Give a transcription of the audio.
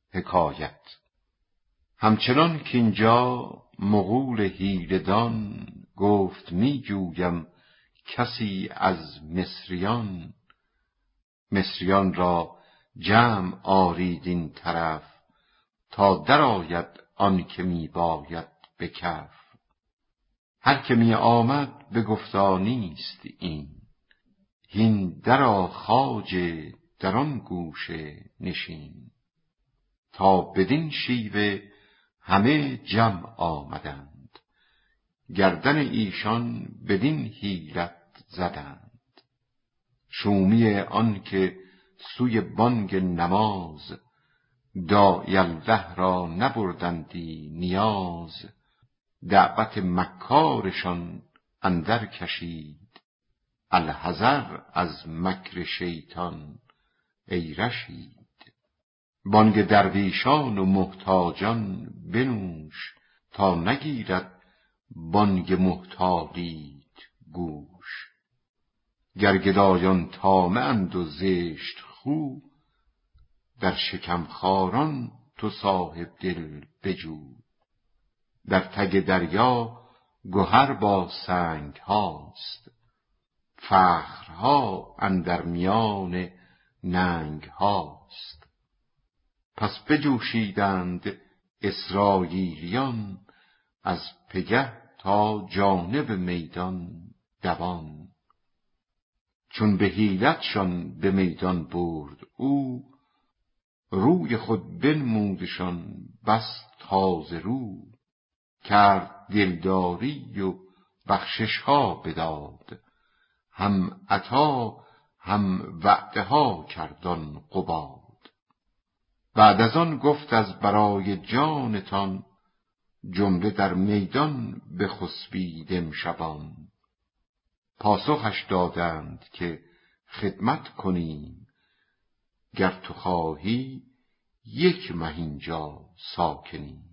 حکایت. همچنان که اینجا مغول حیله‌دان گفت می جویم کسی از مصریان، مصریان را جمع آرید این طرف، تا درآید آن که می باید به کف. هر که می آمد بگفتا نیست این، هین درآ خواجه در آن گوشه نشین. تا بدین شیوه همه جمع آمدند، گردن ایشان بدین حیلت زدند. شومی آن که سوی بانگ نماز، داعی الله را نبردندی نیاز. دعوت مکارشان اندر کشید، الحذر از مکر شیطان ای رشید. بانگ درویشان و محتاجان بنوش، تا نگیرد بانگ محتاجیت گوش. گر گدایان طامع اند و زشت خو، در شکم خواران تو صاحب دل بجو. در تگ دریا گهر با سنگ هاست، فخرها اندر میان ننگ هاست. پس بجوشیدند اسراییلیان، از پگه تا جانب میدان دوان. چون به حیلتشان به میدان برد او، روی خود بنمودشان بس تازه رو. کرد دلداری و بخشش ها بداد، هم عطا هم وعده ها کرد آن قباد. بعد از آن گفت از برای جانتان، جمله در میدان بخسبید امشبان. پاسخش دادند که خدمت کنیم، گر تو خواهی یک مه اینجا ساکنیم.